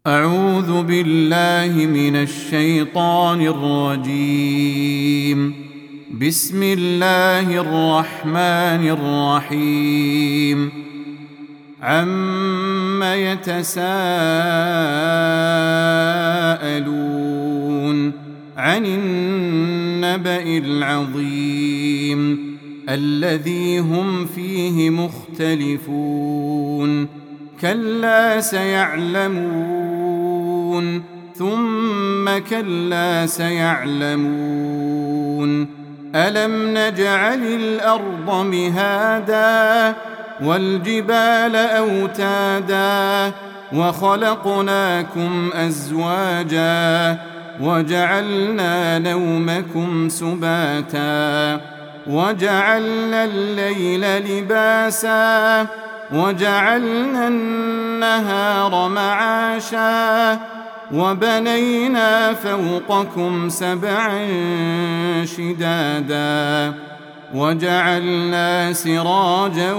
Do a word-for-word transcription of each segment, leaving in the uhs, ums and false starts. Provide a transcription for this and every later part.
أعوذ بالله من الشيطان الرجيم. بسم الله الرحمن الرحيم. عم يتساءلون عن النبأ العظيم الذي هم فيه مختلفون. كلا سيعلمون ثم كلا سيعلمون. ألم نجعل الأرض مهادا والجبال أوتادا وخلقناكم أزواجا وجعلنا نومكم سباتا وجعلنا الليل لباسا وجعلنا النهار معاشا وبنينا فوقكم سبعا شدادا وجعلنا سراجا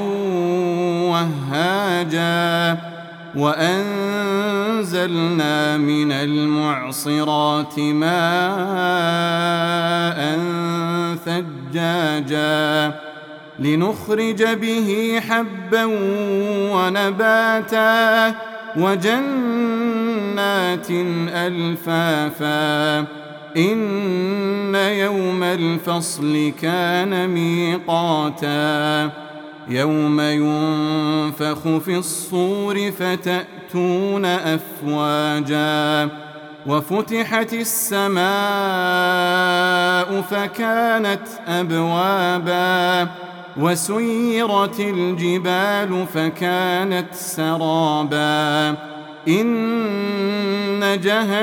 وهاجا وأنزلنا من المعصرات ماء ثجاجا لنخرج به حبا ونباتا وجنات ألفافا. إن يوم الفصل كان ميقاتا يوم ينفخ في الصور فتأتون أفواجا وفتحت السماء فكانت أبوابا وسيرت الجبال فكانت سرابا. إن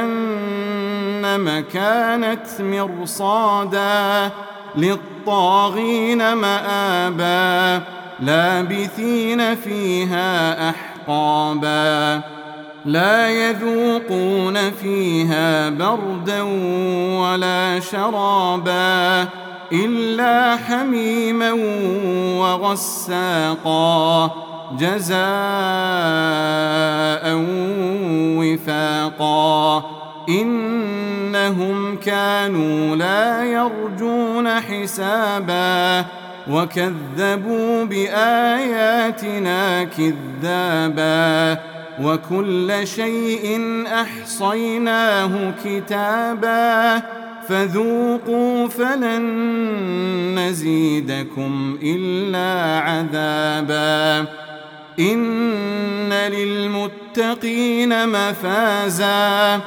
جهنم كانت مرصادا للطاغين مآبا لابثين فيها أحقابا لا يذوقون فيها بردا ولا شرابا إلا حميما وغساقا جزاء وفاقا. إنهم كانوا لا يرجون حسابا وكذبوا بآياتنا كذابا وكل شيء أحصيناه كتابا فذوقوا فلن نزيدكم إلا عذابا. إن للمتقين مفازا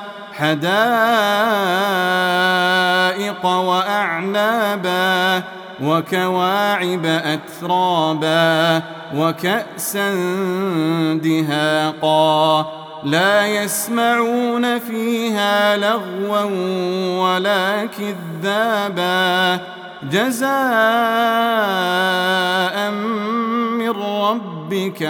حدائق وأعنابا وكواعب أترابا وكأسا دهاقا لا يسمعون فيها لغوا ولا كذابا جزاء من ربك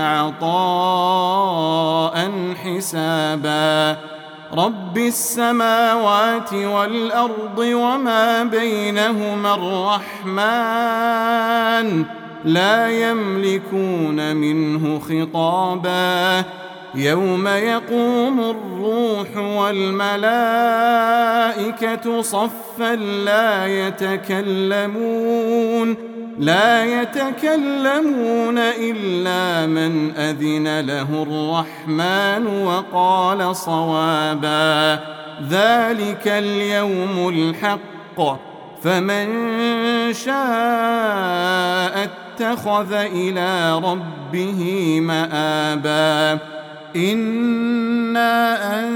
عطاء حسابا. رب السماوات والأرض وما بينهما الرحمن لا يملكون منه خطابا. يوم يقوم الروح والملائكة صفا لا يتكلمون لا يتكلمون إلا من أذن له الرحمن وقال صوابا. ذلك اليوم الحق فمن شاء اتخذ إلى ربه مآبا. إنا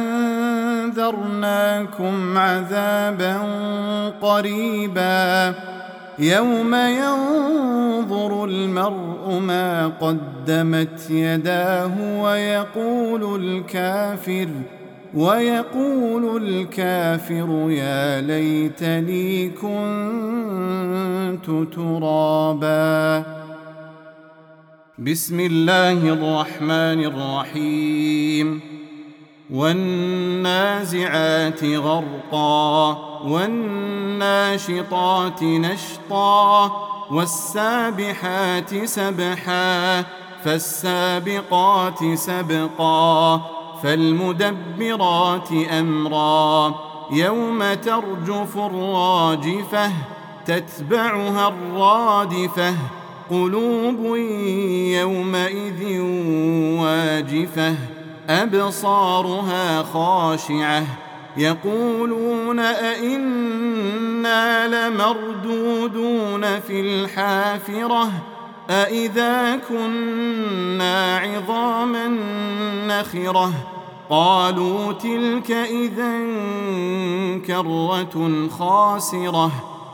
أنذرناكم عذابا قريبا يوم ينظر المرء ما قدمت يداه ويقول الكافر ويقول الكافر يا ليتني كنت ترابا. بسم الله الرحمن الرحيم. والنازعات غرقا والناشطات نشطا والسابحات سبحا فالسابقات سبقا فالمدبرات أمرا يوم ترجف الراجفة تتبعها الرادفة قلوب يومئذ واجفة أبصارها خاشعة يقولون أئنا لمردودون في الحافرة أئذا كنا عظاما نخرة قالوا تلك إذا كرة خاسرة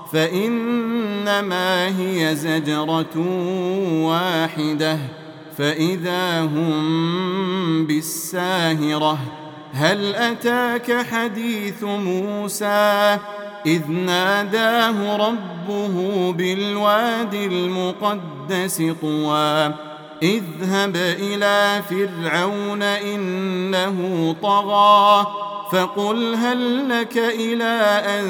فإنما هي زجرة واحدة فإذا هم بالساهرة هل أتاك حديث موسى إذ ناداه ربه بالوادي المقدس طوى اذهب إلى فرعون إنه طغى فقل هل لك إلى أن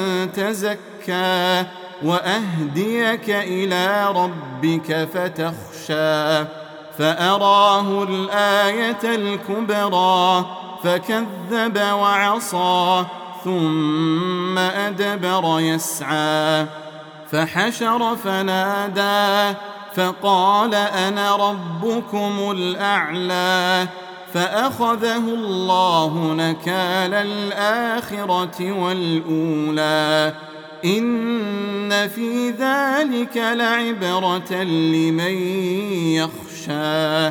تزكى وأهديك إلى ربك فتخشى فأراه الآية الكبرى فكذب وعصى ثم أدبر يسعى فحشر فنادى فقال أنا ربكم الأعلى فأخذه الله نكال الآخرة والأولى إن في ذلك لعبرة لمن يخشى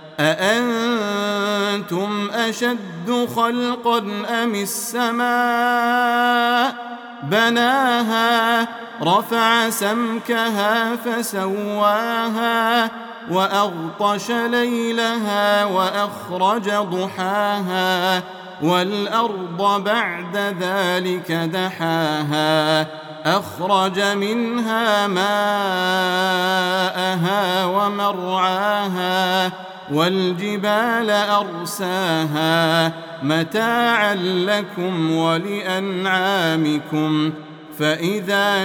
أأنتم أشد خلقا أم السماء بناها رفع سمكها فسواها وأغطش ليلها وأخرج ضحاها والأرض بعد ذلك دحاها أخرج منها ماءها ومرعاها والجبال أرساها متاعا لكم ولأنعامكم فإذا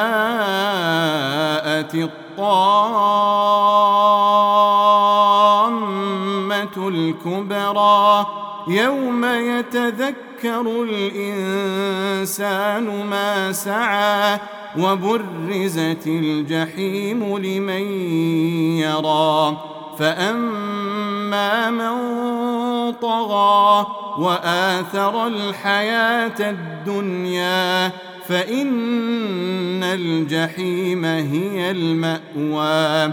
جاءت الطامة الكبرى يوم يتذكر الإنسان ما سعى وبرزت الجحيم لمن يرى فأما من طغى وآثر الحياة الدنيا فإن الجحيم هي المأوى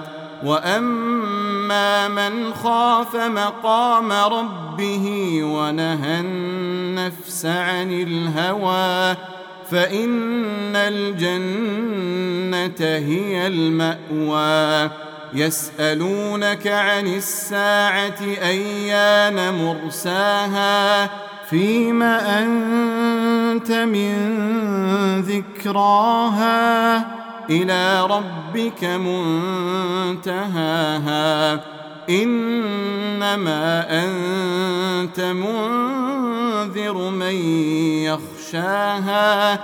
وأما من خاف مقام ربه ونهى النفس عن الهوى فإن الجنة هي المأوى يسألونك عن الساعة أيان مرساها فيم أنت من ذكراها إلى ربك منتهاها إنما أنت منذر من يخشاها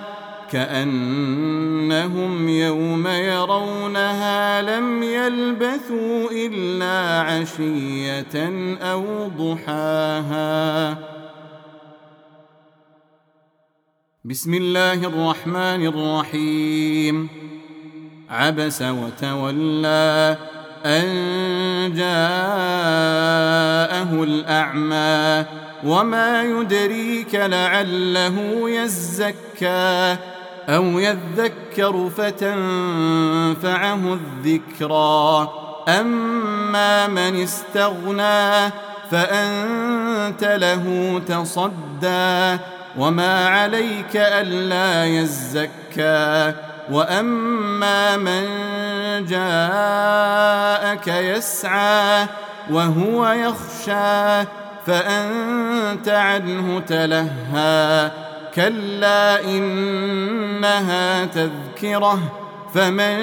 كأنهم يوم يرونها لم يلبثوا إلا عشية أو ضحاها. بسم الله الرحمن الرحيم. عبس وتولى أن جاءه الأعمى وما يدريك لعله يزكى أو يذكر فتنفعه الذكرى أما من استغنى فأنت له تصدى وما عليك ألا يزكى وأما من جاءك يسعى وهو يخشى فأنت عنه تلهى كلا إنها تذكرة فمن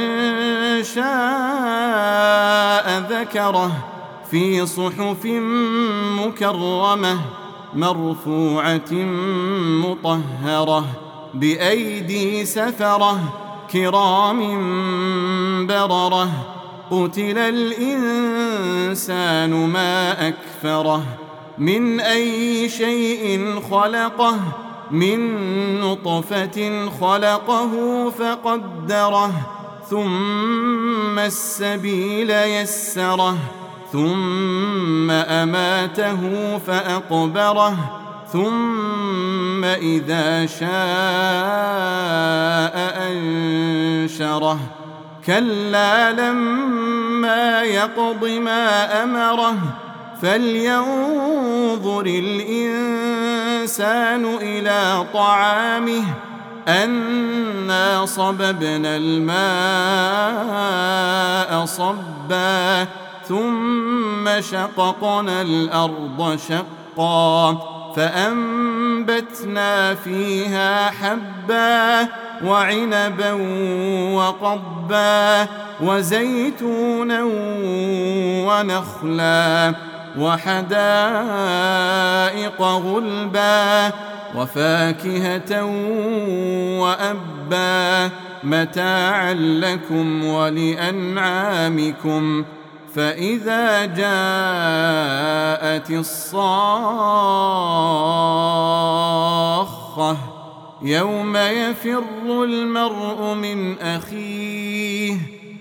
شاء ذكره في صحف مكرمة مرفوعة مطهرة بأيدي سفرة كرام بررة قتل الإنسان ما أكفره من أي شيء خلقه من نطفة خلقه فقدره ثم السبيل يسره ثم أماته فأقبره ثم إذا شاء أنشره كلا لما يقض ما أمره فلينظر الإنسان إلى طعامه أنا صببنا الماء صبا ثم شققنا الأرض شقا فأنبتنا فيها حبا وعنبا وقضبا وزيتونا ونخلا وحدائق غلبا وفاكهة وأبا متاعا لكم ولأنعامكم فإذا جاءت الصاخة يوم يفر المرء من أخيه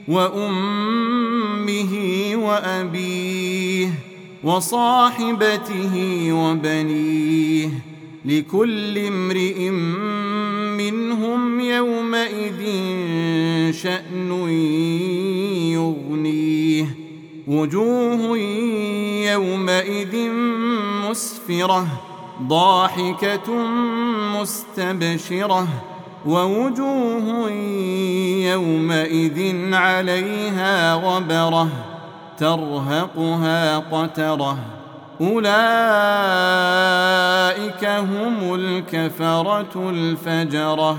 وأمه وأبيه وصاحبته وبنيه لكل امرئ منهم يومئذ شأن يغنيه وجوه يومئذ مسفرة ضاحكة مستبشرة ووجوه يومئذ عليها غبرة ترهقها قترة أولئك هم الكفرة الفجرة.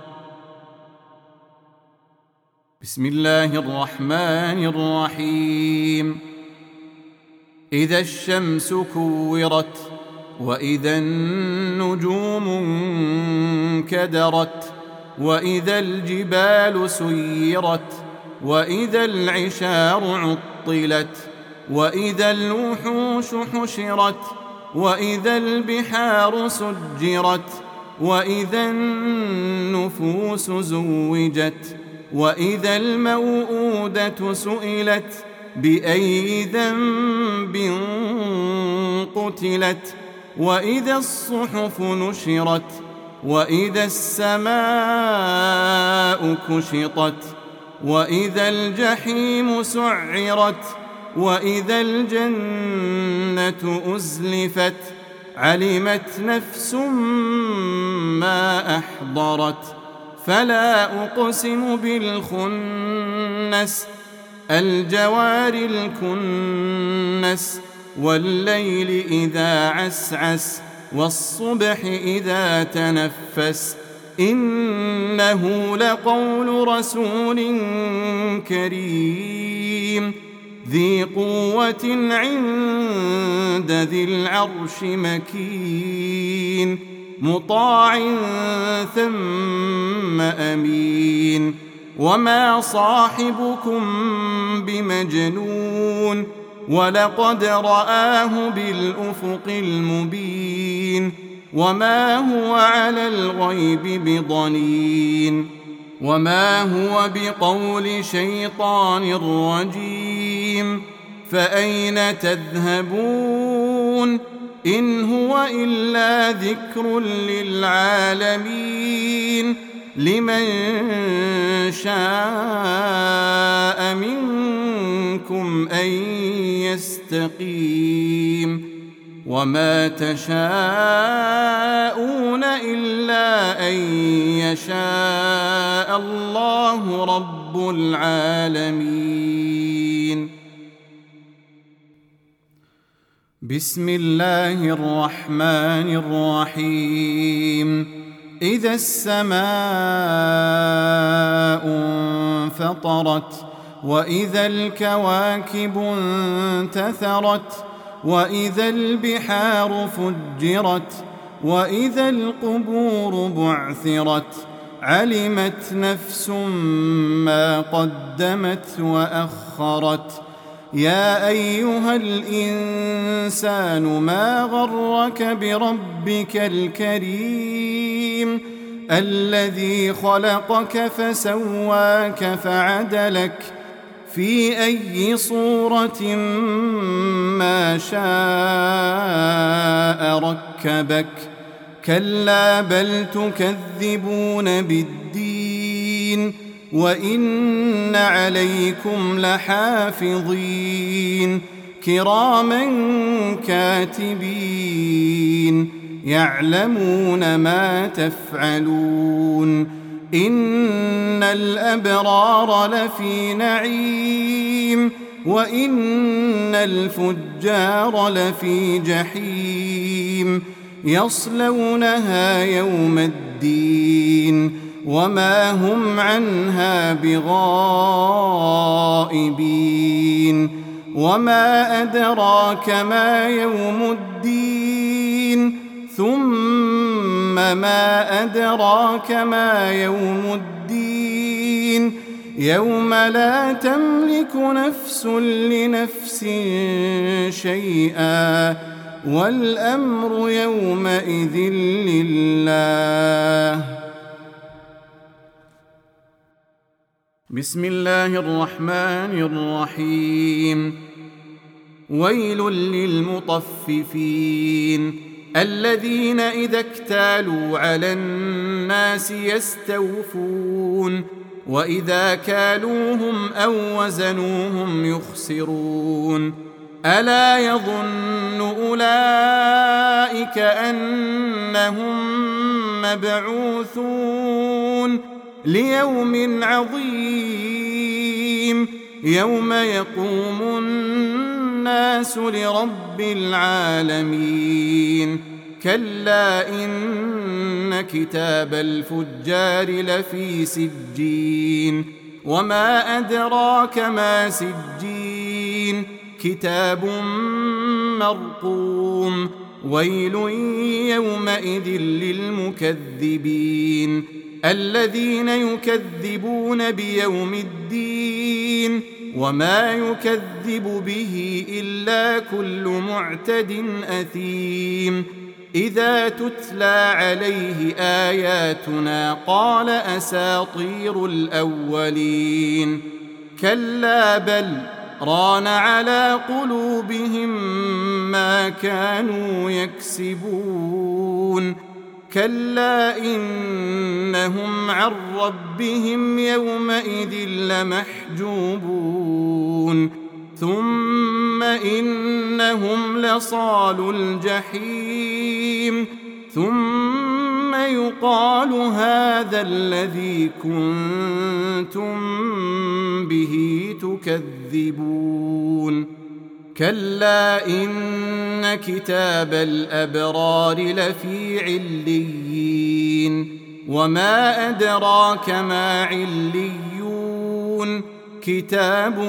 بسم الله الرحمن الرحيم. إذا الشمس كورت وإذا النجوم انكدرت وإذا الجبال سيرت وإذا العشار عطلت وإذا الوحوش حشرت وإذا البحار سجرت وإذا النفوس زوجت وإذا الموءودة سئلت بأي ذنب قتلت وإذا الصحف نشرت وإذا السماء كشطت وإذا الجحيم سعرت وإذا الجنة أزلفت علمت نفس ما أحضرت فلا أقسم بالخنس الجوار الكنس والليل إذا عسعس والصبح إذا تنفس إنه لقول رسول كريم ذي قوة عند ذي العرش مكين مطاع ثم أمين وما صاحبكم بمجنون ولقد رآه بالأفق المبين وما هو على الغيب بضنين وما هو بقول شيطان رجيم فأين تذهبون إن هو إلا ذكر للعالمين لمن شاء منكم أن يستقيم وما تشاءون إلا أن يشاء الله رب العالمين. بسم الله الرحمن الرحيم. إذا السماء انفطرت وإذا الكواكب انتثرت وإذا البحار فجرت وإذا القبور بعثرت علمت نفس ما قدمت وأخرت يا أيها الإنسان ما غرك بربك الكريم الذي خلقك فسواك فعدلك في أي صورة ما شاء ركبك كلا بل تكذبون بالدين وإن عليكم لحافظين كراما كاتبين يعلمون ما تفعلون إن الأبرار لفي نعيم وإن الفجار لفي جحيم يصلونها يوم الدين وما هم عنها بغائبين وما أدراك ما يوم الدين ثم ما أدراك ما يوم الدين يوم لا تملك نفس لنفس شيئا والأمر يومئذ لله. بسم الله الرحمن الرحيم. ويل للمطففين الذين إذا اكتالوا على الناس يستوفون وإذا كالوهم أو وزنوهم يخسرون ألا يظن أولئك أنهم مبعوثون ليوم عظيم يوم يقوم الناس لرب العالمين كلا إن كتاب الفجار لفي سجين وما أدراك ما سجين كتاب مرقوم ويل يومئذ للمكذبين الذين يكذبون بيوم الدين وما يكذب به إلا كل معتد أثيم إذا تتلى عليه آياتنا قال أساطير الأولين كلا بل ران على قلوبهم ما كانوا يكسبون كلا إنهم عن ربهم يومئذ لمحجوبون ثم إنهم لصالو الجحيم ثم يقال هذا الذي كنتم به تكذبون كلا إن كتاب الأبرار لفي عليين وما أدراك ما عليون كتاب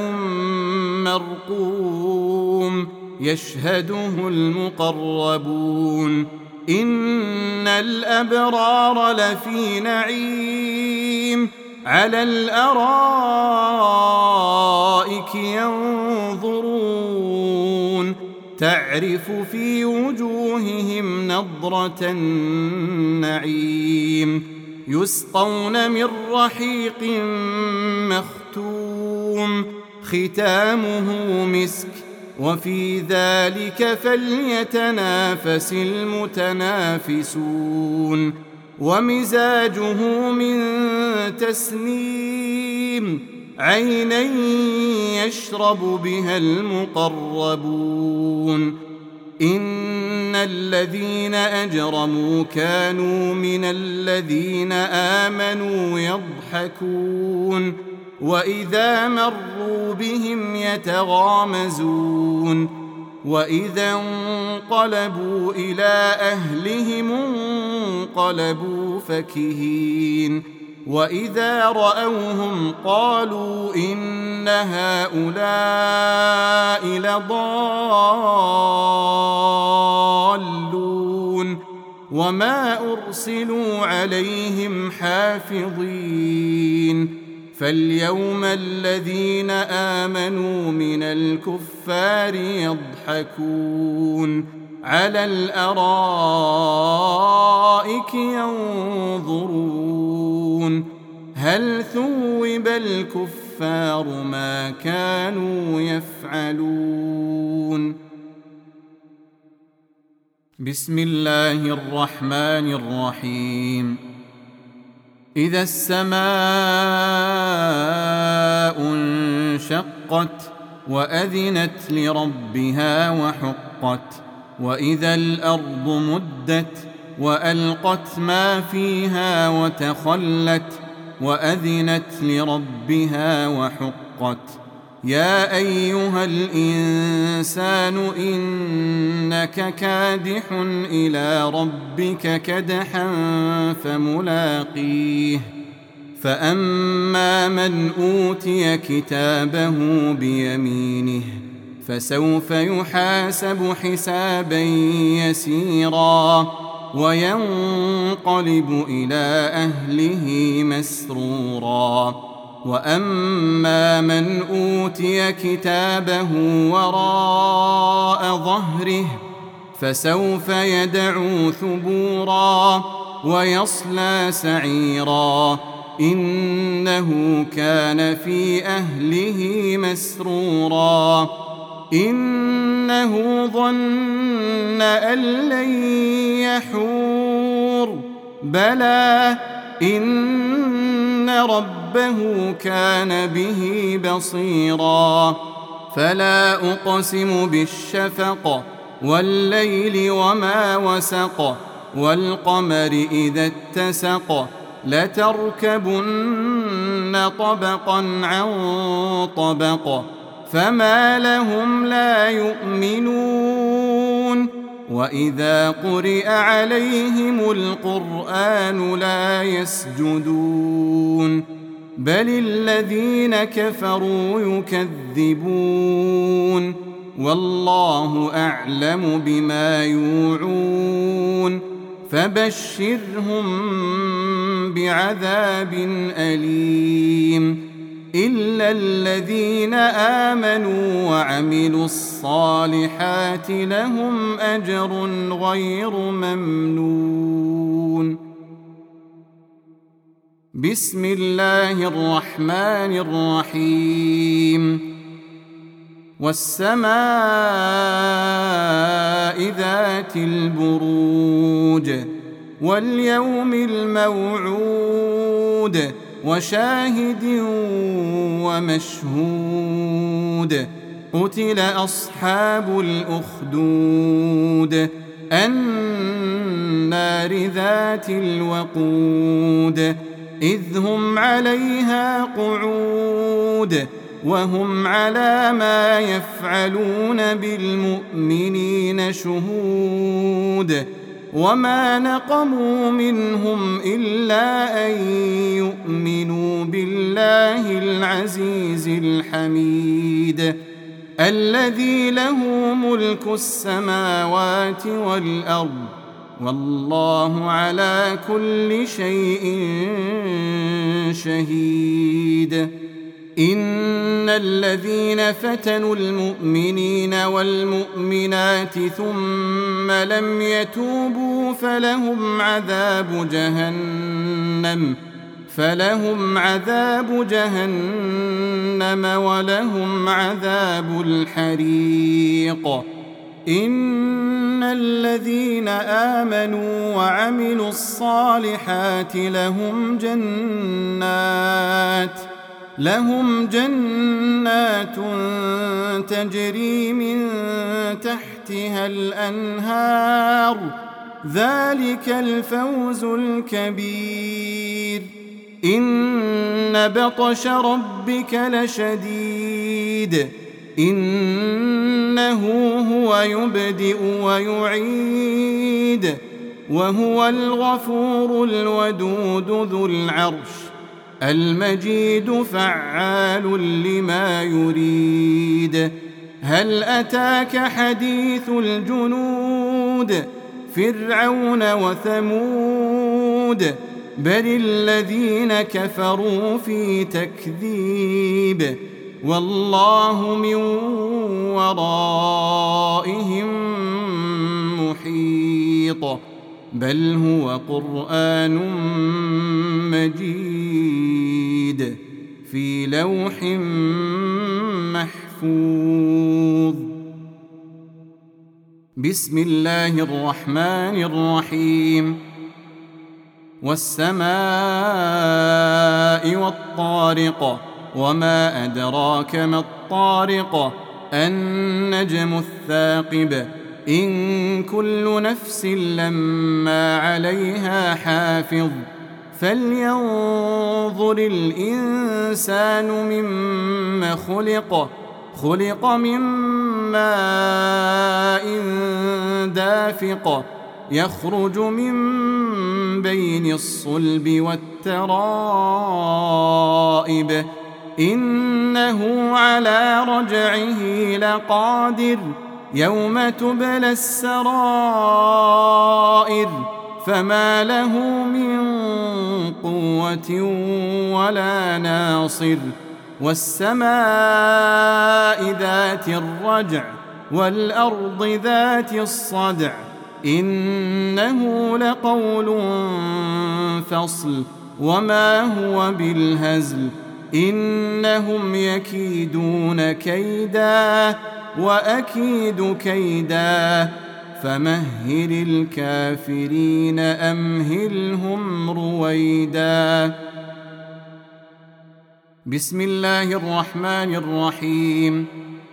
مرقوم يشهده المقربون إن الأبرار لفي نعيم على الأرائك ينظرون تعرف في وجوههم نضرة النعيم يسقون من رحيق مختوم ختامه مسك وفي ذلك فليتنافس المتنافسون ومزاجه من تسنيم عينا يشرب بها المقربون إن الذين أجرموا كانوا من الذين آمنوا يضحكون وإذا مروا بهم يتغامزون وإذا انقلبوا إلى أهلهم انقلبوا فكهين وإذا رأوهم قالوا إن هؤلاء لضالون وما أرسلوا عليهم حافظين فاليوم الذين آمنوا من الكفار يضحكون على الأرائك ينظرون هل ثوب الكفار ما كانوا يفعلون. بسم الله الرحمن الرحيم. إذا السماء انشقت وأذنت لربها وحقت وإذا الأرض مدت وألقت ما فيها وتخلت وأذنت لربها وحقت يا أيها الإنسان إنك كادح إلى ربك كدحا فملاقيه فأما من أوتي كتابه بيمينه فسوف يحاسب حسابا يسيرا وينقلب إلى أهله مسرورا وأما من أوتي كتابه وراء ظهره فسوف يدعو ثبورا ويصلى سعيرا إنه كان في أهله مسرورا إنه ظن أن لن يحور بلى إن ربه كان به بصيرا فلا أقسم بالشفق والليل وما وسق والقمر إذا اتسق لتركبن طبقا عن طبق فما لهم لا يؤمنون وإذا قرئ عليهم القرآن لا يسجدون بل الذين كفروا يكذبون والله أعلم بما يوعون فبشرهم بعذاب أليم إلا الذين آمنوا وعملوا الصالحات لهم أجر غير ممنون. بسم الله الرحمن الرحيم. والسماء ذات البروج واليوم الموعود وشاهد ومشهود قتل أصحاب الأخدود النار ذات الوقود إذ هم عليها قعود وهم على ما يفعلون بالمؤمنين شهود وما نقموا منهم إلا أن يؤمنوا بالله العزيز الحميد الذي له ملك السماوات والأرض والله على كل شيء شهيد. إن الذين فتنوا المؤمنين والمؤمنات ثم لم يتوبوا فلهم عذاب جهنم فلهم عذاب جهنم ولهم عذاب الحريق. إن الذين آمنوا وعملوا الصالحات لهم جنات لهم جنات تجري من تحتها الأنهار ذلك الفوز الكبير. إن بطش ربك لشديد إنه هو يبدئ ويعيد وهو الغفور الودود ذو العرش المجيد فعال لما يريد. هل أتاك حديث الجنود فرعون وثمود بل الذين كفروا في تكذيب والله من ورائهم محيط بل هو قرآن مجيد في لوح محفوظ. بسم الله الرحمن الرحيم. والسماء والطارق وما أدراك ما الطارق النجم الثاقب إن كل نفس لما عليها حافظ فلينظر الإنسان مما خلق خلق من ماء دافق يخرج من بين الصلب والترائب إنه على رجعه لقادر يوم تبلى السرائر فما له من قوة ولا ناصر. والسماء ذات الرجع والأرض ذات الصدع إنه لقول فصل وما هو بالهزل إنهم يكيدون كيدا وأكيد كيدا فمهل الكافرين أمهلهم رويدا. بسم الله الرحمن الرحيم.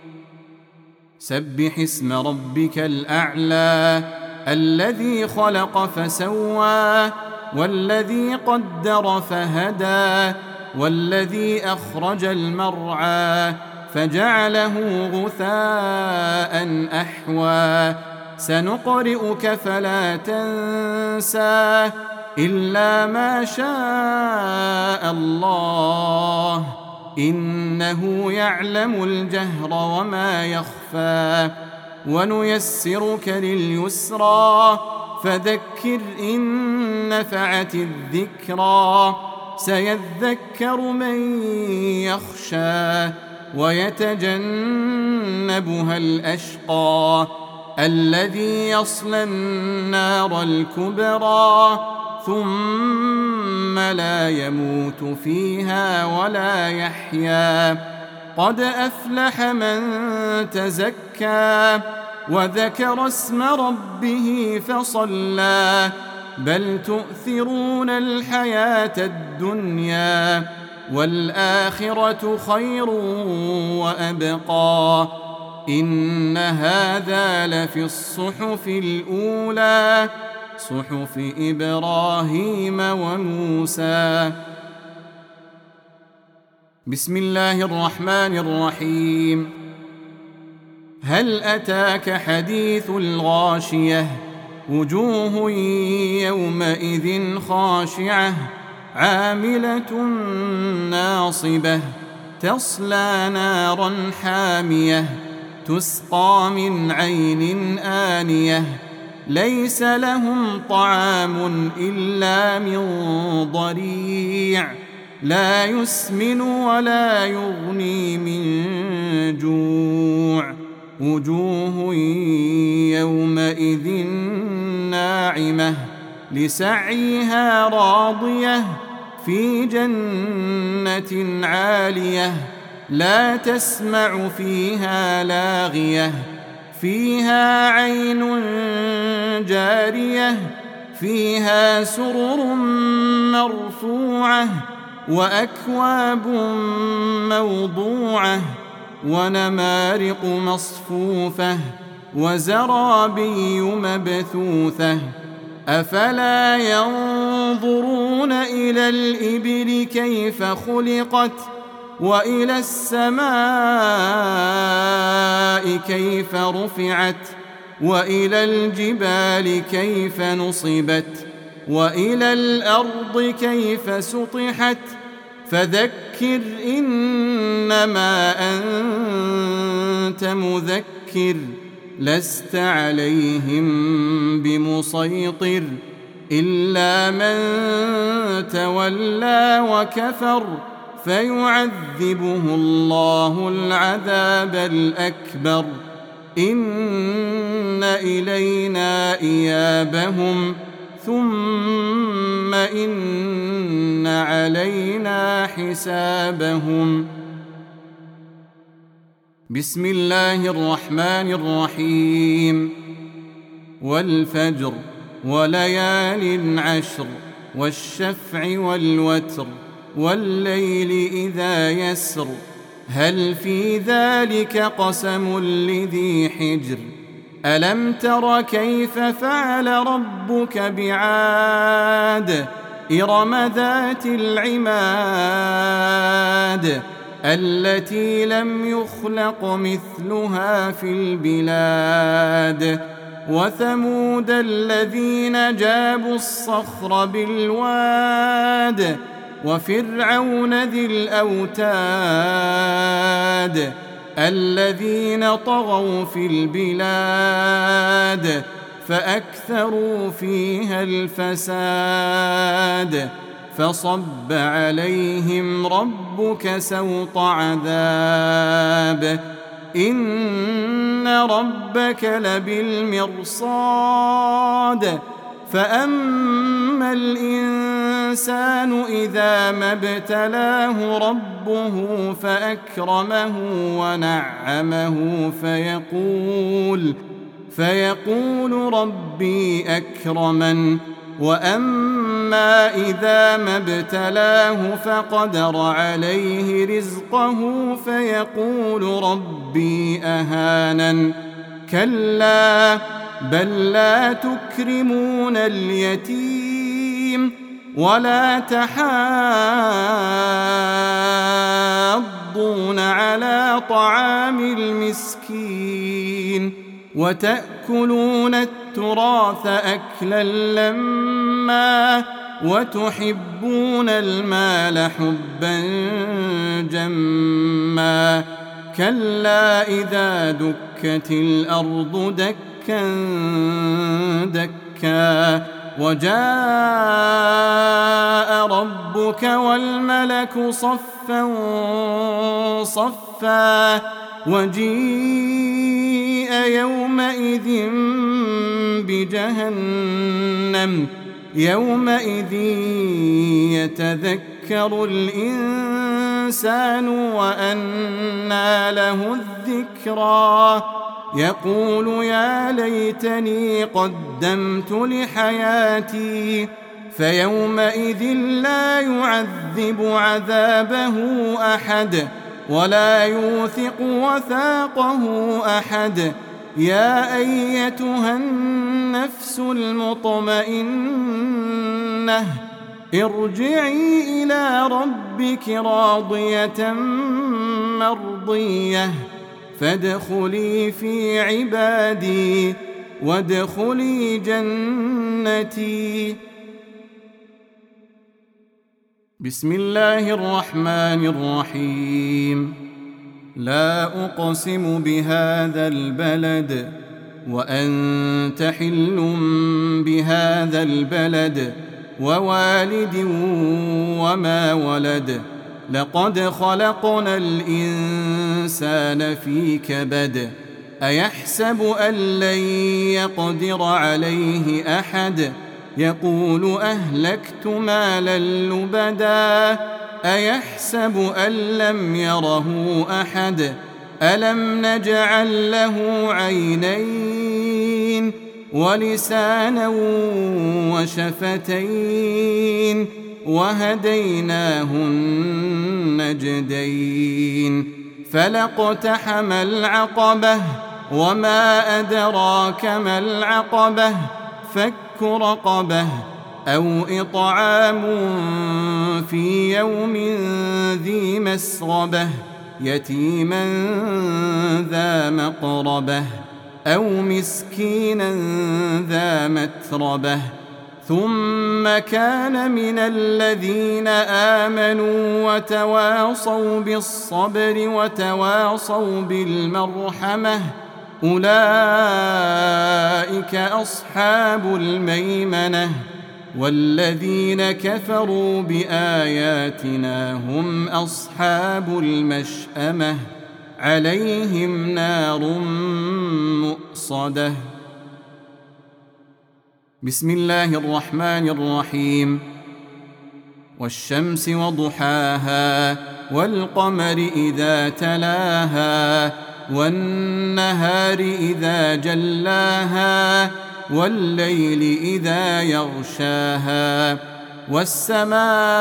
سبح اسم ربك الأعلى الذي خلق فسوى والذي قدر فهدى والذي أخرج المرعى فجعله غثاء أحوى سنقرئك فلا تنسى إلا ما شاء الله إنه يعلم الجهر وما يخفى ونيسرك لليسرى فذكر إن نفعت الذكرى سيذكر من يخشى ويتجنبها الأشقى الذي يصلى النار الكبرى ثم لا يموت فيها ولا يحيا قد أفلح من تزكى وذكر اسم ربه فصلى بل تؤثرون الحياة الدنيا والآخرة خير وأبقى إن هذا لفي الصحف الأولى صحف إبراهيم وموسى. بسم الله الرحمن الرحيم. هل أتاك حديث الغاشية وجوه يومئذ خاشعة عاملة ناصبة تصلى نارا حامية تسقى من عين آنية ليس لهم طعام إلا من ضريع لا يسمن ولا يغني من جوع وجوه يومئذ ناعمة لسعيها راضية في جنة عالية لا تسمع فيها لاغية فيها عين جارية فيها سرر مرفوعة وأكواب موضوعة ونمارق مصفوفة وزرابي مبثوثة أفلا ينظرون إلى الإبل كيف خلقت وإلى السماء كيف رفعت وإلى الجبال كيف نصبت وإلى الأرض كيف سطحت فذكر إنما أنت مذكر لست عليهم بمسيطر إلا من تولى وكفر فيعذبه الله العذاب الأكبر إن إلينا إيابهم ثم إن علينا حسابهم. بسم الله الرحمن الرحيم. والفجر وليال عشر والشفع والوتر والليل إذا يسر هل في ذلك قسم لذي حجر ألم تر كيف فعل ربك بعاد إرم ذات العماد التي لم يخلق مثلها في البلاد وثمود الذين جابوا الصخر بالواد وفرعون ذي الأوتاد الذين طغوا في البلاد فأكثروا فيها الفساد فصب عليهم ربك سوط عذاب إن ربك لبالمرصاد فأما الإنسان إذا ما ابتلاه ربه فأكرمه ونعمه فيقول فيقول ربي أكرمن وأما إذا ما ابتلاه فقدر عليه رزقه فيقول ربي أهانن كلا بل لا تكرمون اليتيم ولا تحاضون على طعام المسكين وتأكلون التراث أكلا لما وتحبون المال حبا جما كلا إذا دكت الأرض دكا دكا وجاء ربك والملك صفا صفا وجيء يومئذ بجهنم يومئذ يتذكر الإنسان وأنى له الذكرى يقول يا ليتني قدمت لحياتي فيومئذ لا يعذب عذابه أحد ولا يوثق وثاقه أحد يا أيتها النفس المطمئنة ارجعي إلى ربك راضية مرضية فادخلي في عبادي وادخلي جنتي. بسم الله الرحمن الرحيم. لا أقسم بهذا البلد وأنت حل بهذا البلد ووالد وما ولد لقد خلقنا الإنسان في كبد أيحسب أن لن يقدر عليه أحد يقول أهلكت مالا لبدا أيحسب أن لم يره أحد ألم نجعل له عينين ولسانا وشفتين وهديناه النجدين فلاقتحم العقبة وما أدراك ما العقبة فك رقبة أو إطعام في يوم ذي مسغبة يتيما ذا مقربة أو مسكينا ذا متربة ثم كان من الذين آمنوا وتواصوا بالصبر وتواصوا بالمرحمة أولئك أصحاب الميمنة والذين كفروا بآياتنا هم أصحاب المشأمة عليهم نار مؤصدة. بسم الله الرحمن الرحيم. والشمس وضحاها والقمر إذا تلاها والنهار إذا جلاها والليل إذا يغشاها والسماء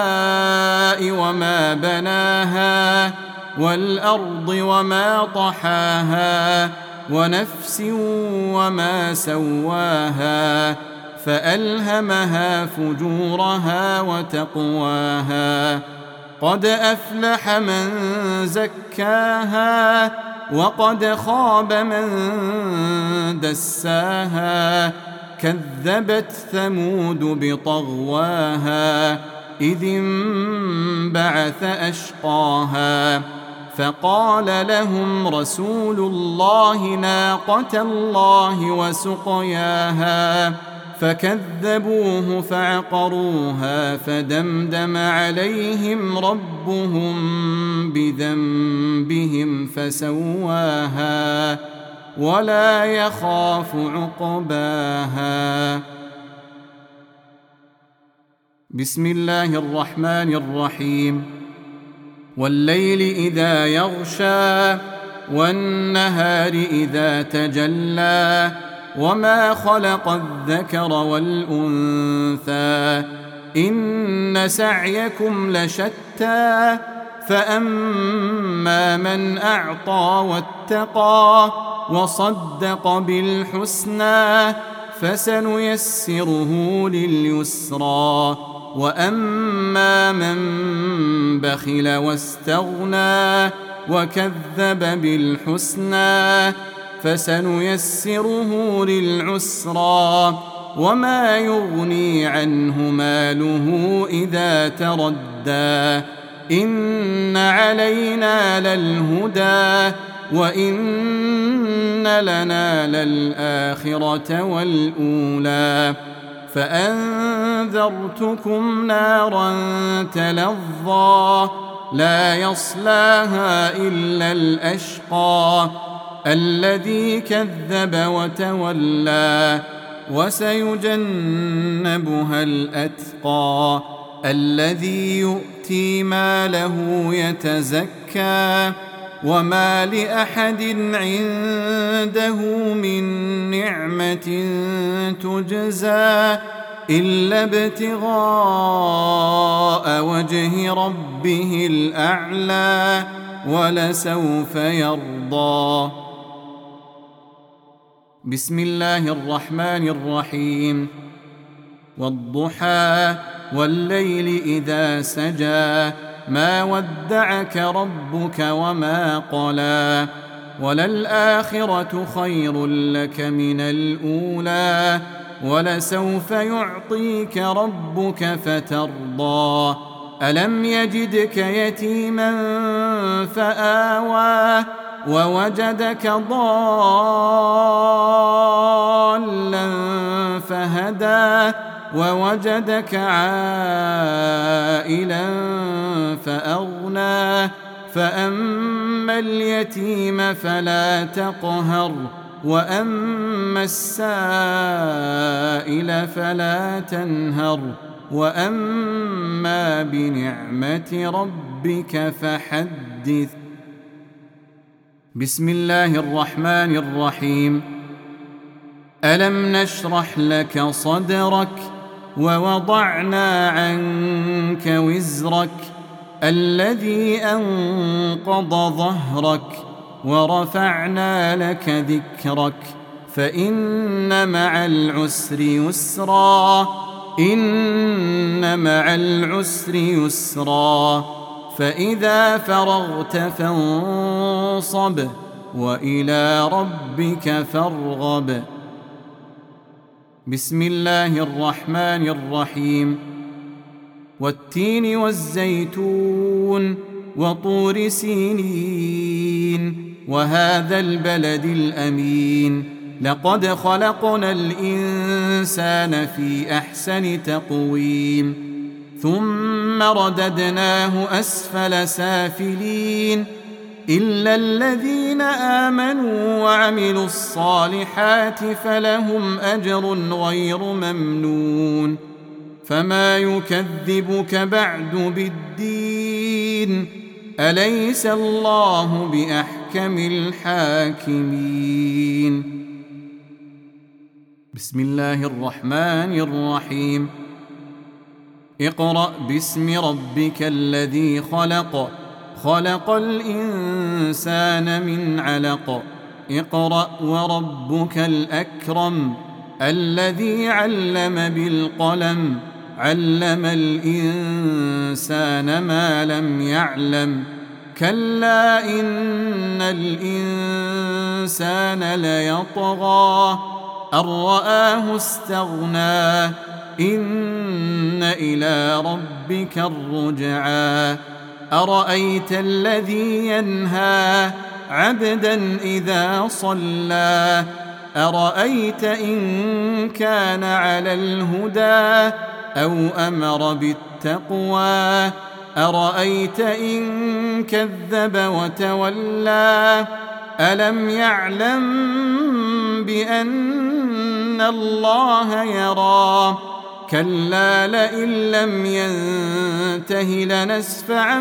وما بناها والأرض وما طحاها ونفس وما سواها فألهمها فجورها وتقواها قد أفلح من زكاها وقد خاب من دساها كذبت ثمود بطغواها إذ انبعث أشقاها فقال لهم رسول الله ناقة الله وسقياها فكذبوه فعقروها فدمدم عليهم ربهم بذنبهم فسواها ولا يخاف عقباها. بسم الله الرحمن الرحيم. والليل إذا يغشى والنهار إذا تجلى وما خلق الذكر والأنثى إن سعيكم لشتى فأما من أعطى واتقى وصدق بالحسنى فسنيسره لليسرى وأما من بخل واستغنى وكذب بالحسنى فسنيسره للعسرى وما يغني عنه ماله إذا تردى إن علينا للهدى وإن لنا للآخرة والأولى فأنذرتكم نارا تلظى لا يصلاها إلا الأشقى الذي كذب وتولى وسيجنبها الأتقى الذي يؤتي ماله يتزكى وما لأحد عنده من نعمة تجزى إلا ابتغاء وجه ربه الأعلى ولسوف يرضى. بسم الله الرحمن الرحيم. والضحى والليل إذا سجى ما ودعك ربك وما قلى وللآخرة خير لك من الأولى ولسوف يعطيك ربك فترضى ألم يجدك يتيما فآوى ووجدك ضالا فهدى ووجدك عائلا فأغنى فأما اليتيم فلا تقهر وأما السائل فلا تنهر وأما بنعمة ربك فحدث. بسم الله الرحمن الرحيم. ألم نشرح لك صدرك ووضعنا عنك وزرك الذي أنقض ظهرك ورفعنا لك ذكرك فإن مع العسر يسرا إن مع العسر يسرا فإذا فرغت فانصب وإلى ربك فارغب. بسم الله الرحمن الرحيم. والتين والزيتون وطور سينين وهذا البلد الأمين لقد خلقنا الإنسان في أحسن تقويم ثم رددناه أسفل سافلين إلا الذين آمنوا وعملوا الصالحات فلهم أجر غير ممنون فما يكذبك بعد بالدين أليس الله بأحكم الحاكمين. بسم الله الرحمن الرحيم. اقرأ باسم ربك الذي خلق خلق الإنسان من علق اقرأ وربك الأكرم الذي علم بالقلم علم الإنسان ما لم يعلم كلا إن الإنسان ليطغى أن رآه استغنى إن إلى ربك الرجعى أرأيت الذي ينهى عبدا إذا صلى أرأيت إن كان على الهدى أو أمر بالتقوى أرأيت إن كذب وتولى ألم يعلم بأن الله يرى كلا لئن لم ينته لنسفعا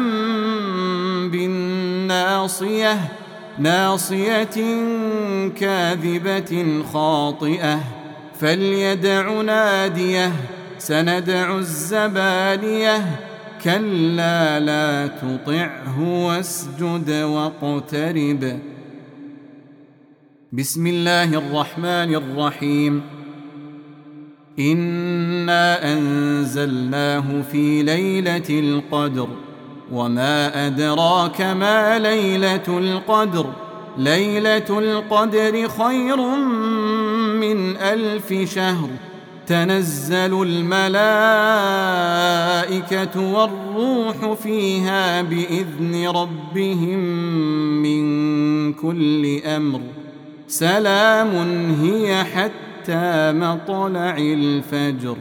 بالناصية ناصية كاذبة خاطئة فليدع ناديه سندع الزبانية كلا لا تطعه واسجد واقترب. بسم الله الرحمن الرحيم. إنا أنزلناه في ليلة القدر وما أدراك ما ليلة القدر ليلة القدر خير من ألف شهر تنزل الملائكة والروح فيها بإذن ربهم من كل أمر سلام هي حتى مطلع الفجر.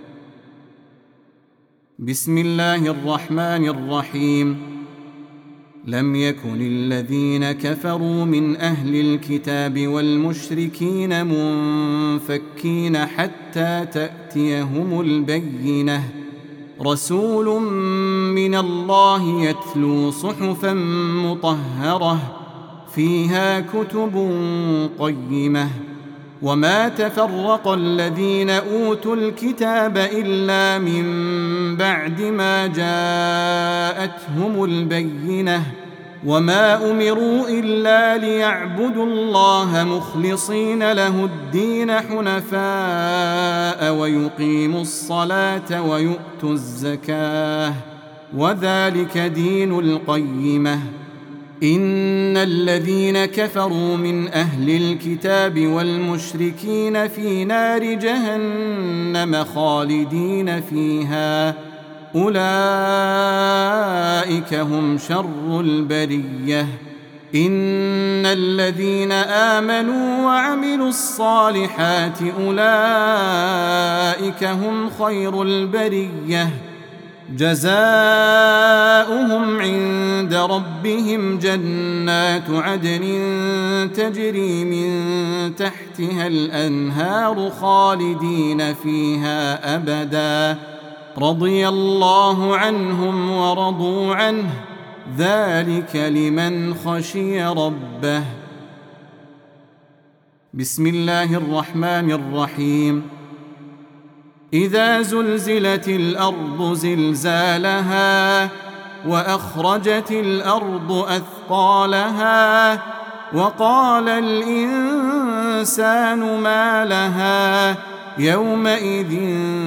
بسم الله الرحمن الرحيم. لم يكن الذين كفروا من أهل الكتاب والمشركين منفكين حتى تأتيهم البينة رسول من الله يتلو صحفا مطهرة فيها كتب قيمة وما تفرق الذين أوتوا الكتاب إلا من بعد ما جاءتهم البينة وما أمروا إلا ليعبدوا الله مخلصين له الدين حنفاء ويقيموا الصلاة ويؤتوا الزكاة وذلك دين القيمة إن الذين كفروا من أهل الكتاب والمشركين في نار جهنم خالدين فيها أولئك هم شر البرية إن الذين آمنوا وعملوا الصالحات أولئك هم خير البرية جزاؤهم عند ربهم جنات عدن تجري من تحتها الأنهار خالدين فيها أبدا رضي الله عنهم ورضوا عنه ذلك لمن خشي ربه. بسم الله الرحمن الرحيم. إذا زلزلت الأرض زلزالها وأخرجت الأرض أثقالها وقال الإنسان ما لها يومئذ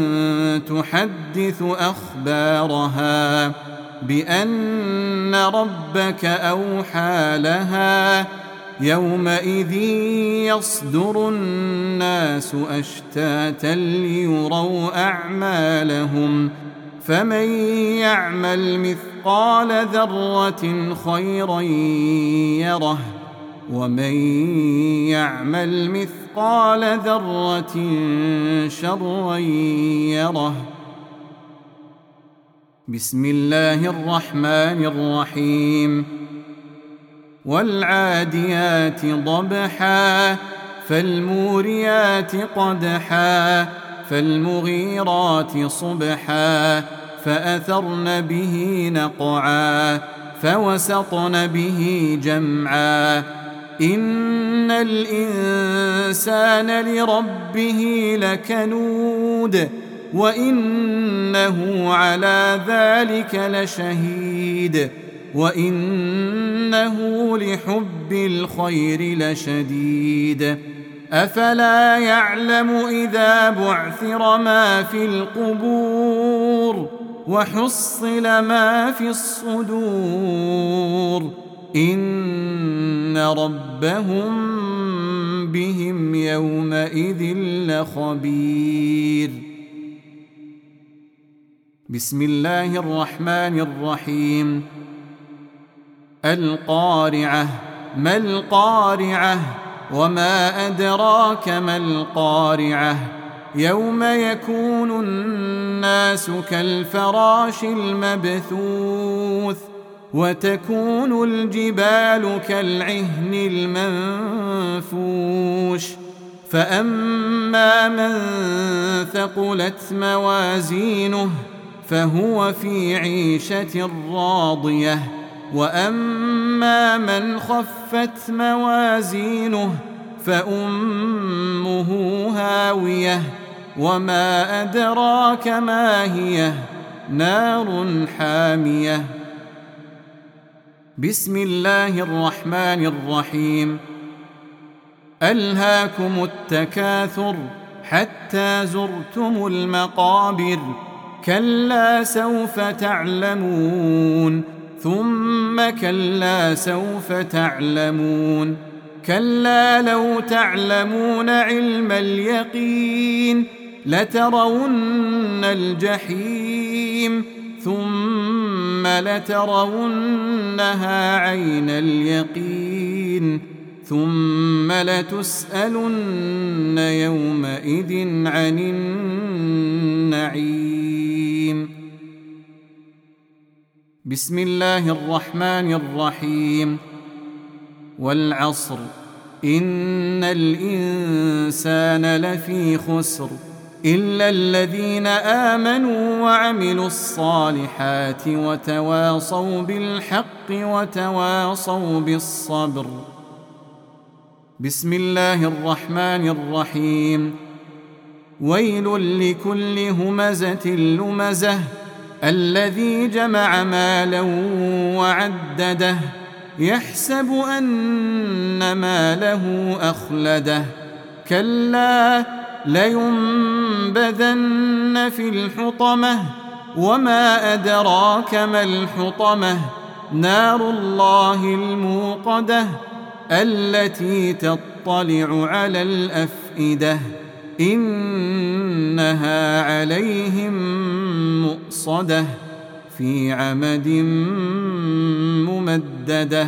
تحدث أخبارها بأن ربك أوحى لها يومئذ يصدر الناس أشتاتا ليروا أعمالهم فمن يعمل مثقال ذرة خيرا يره ومن يعمل مثقال مثقال ذرة شرا يره. بسم الله الرحمن الرحيم. والعاديات ضبحا فالموريات قدحا فالمغيرات صبحا فأثرن به نقعا فوسطن به جمعا. إن الإنسان لربه لكنود وإنه على ذلك لشهيد وإنه لحب الخير لشديد. أفلا يعلم إذا بعثر ما في القبور وحصل ما في الصدور إن ربهم بهم يومئذ لخبير. بسم الله الرحمن الرحيم. القارعة ما القارعة وما أدراك ما القارعة. يوم يكون الناس كالفراش المبثوث وتكون الجبال كالعهن المنفوش. فأما من ثقلت موازينه فهو في عيشة راضية وأما من خفت موازينه فأمه هاوية وما أدراك ما هي نار حامية. بسم الله الرحمن الرحيم. ألهاكم التكاثر حتى زرتم المقابر كلا سوف تعلمون ثم كلا سوف تعلمون كلا لو تعلمون علم اليقين لترون الجحيم ثم لترونها عين اليقين ثم لتسألن يومئذ عن النعيم. بسم الله الرحمن الرحيم. والعصر إن الإنسان لفي خسر إلا الذين آمنوا وعملوا الصالحات وتواصوا بالحق وتواصوا بالصبر. بسم الله الرحمن الرحيم. ويل لكل همزة لمزة الذي جمع مالا وعدده يحسب أن ماله أخلده كلا لينبذن في الحطمة وما أدراك ما الحطمة نار الله الموقدة التي تطلع على الأفئدة إنها عليهم مؤصدة في عمد ممددة.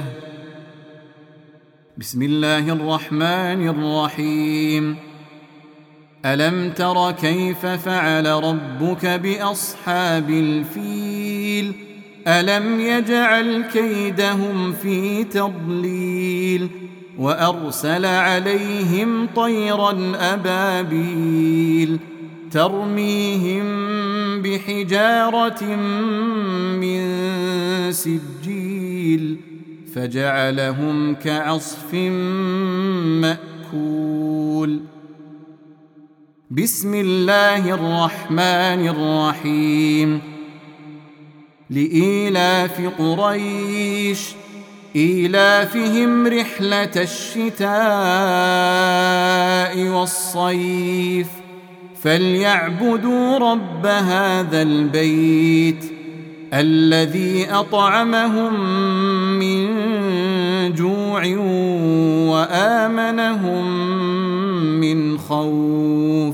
بسم الله الرحمن الرحيم. ألم تر كيف فعل ربك بأصحاب الفيل ألم يجعل كيدهم في تضليل وأرسل عليهم طيرا أبابيل ترميهم بحجارة من سجيل فجعلهم كعصف مأكول. بسم الله الرحمن الرحيم. لإيلاف قريش إيلافهم رحلة الشتاء والصيف فليعبدوا رب هذا البيت الذي أطعمهم من جوع وآمنهم من خوف.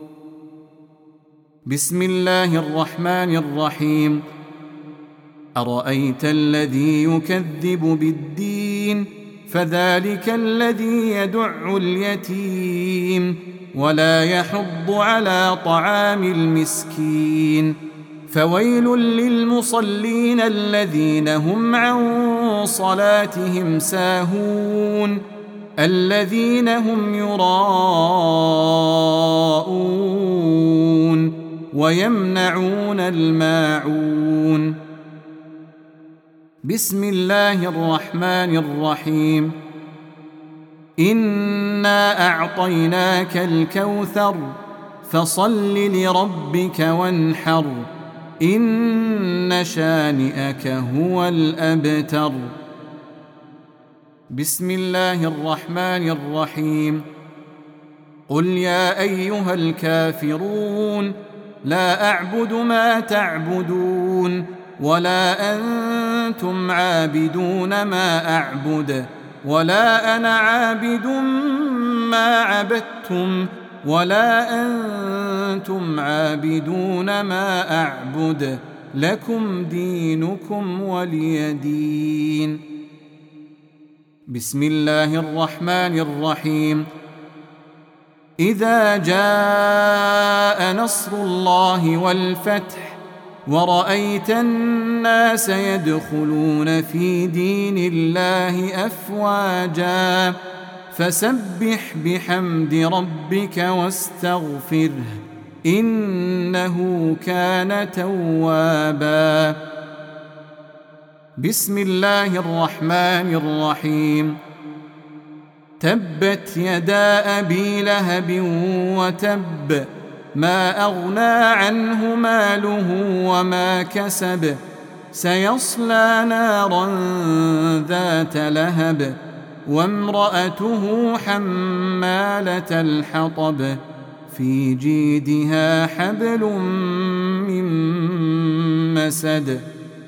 بسم الله الرحمن الرحيم. أرأيت الذي يكذب بالدين فذلك الذي يدع اليتيم ولا يحض على طعام المسكين. فويل للمصلين الذين هم عن صلاتهم ساهون الذين هم يراءون ويمنعون الماعون. بسم الله الرحمن الرحيم. إنا أعطيناك الكوثر فصل لربك وانحر إن شانئك هو الأبتر. بسم الله الرحمن الرحيم. قل يا أيها الكافرون لا أعبد ما تعبدون ولا أنتم عابدون ما أعبد ولا أنا عابد ما عبدتم ولا أنتم عابدون ما أعبد لكم دينكم ولي دين. بسم الله الرحمن الرحيم. إذا جاء نصر الله والفتح ورأيت الناس يدخلون في دين الله أفواجا فسبح بحمد ربك واستغفره إنه كان توابا. بسم الله الرحمن الرحيم. تبت يدا أبي لهب وتب ما أغنى عنه ماله وما كسب سيصلى نارا ذات لهب وامرأته حمالة الحطب في جيدها حبل من مسد.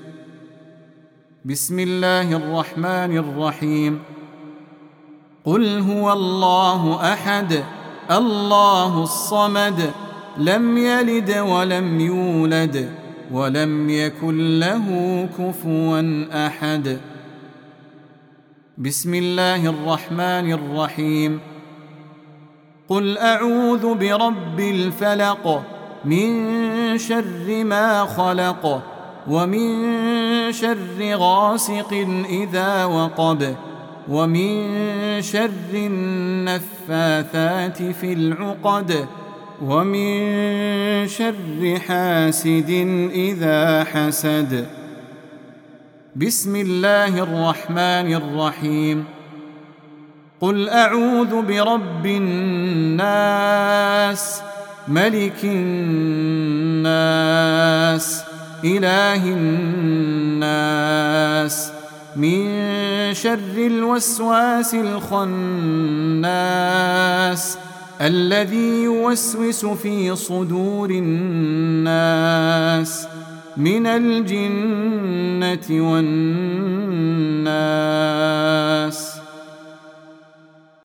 بسم الله الرحمن الرحيم. قل هو الله أحد الله الصمد لم يلد ولم يولد ولم يكن له كفوا أحد. بسم الله الرحمن الرحيم. قل أعوذ برب الفلق من شر ما خلق ومن شر غاسق إذا وقب ومن شر النفاثات في العقد ومن شر حاسد إذا حسد. بسم الله الرحمن الرحيم. قل أعوذ برب الناس ملك الناس إله الناس من شر الوسواس الخناس الذي يوسوس في صدور الناس من الجنة والناس.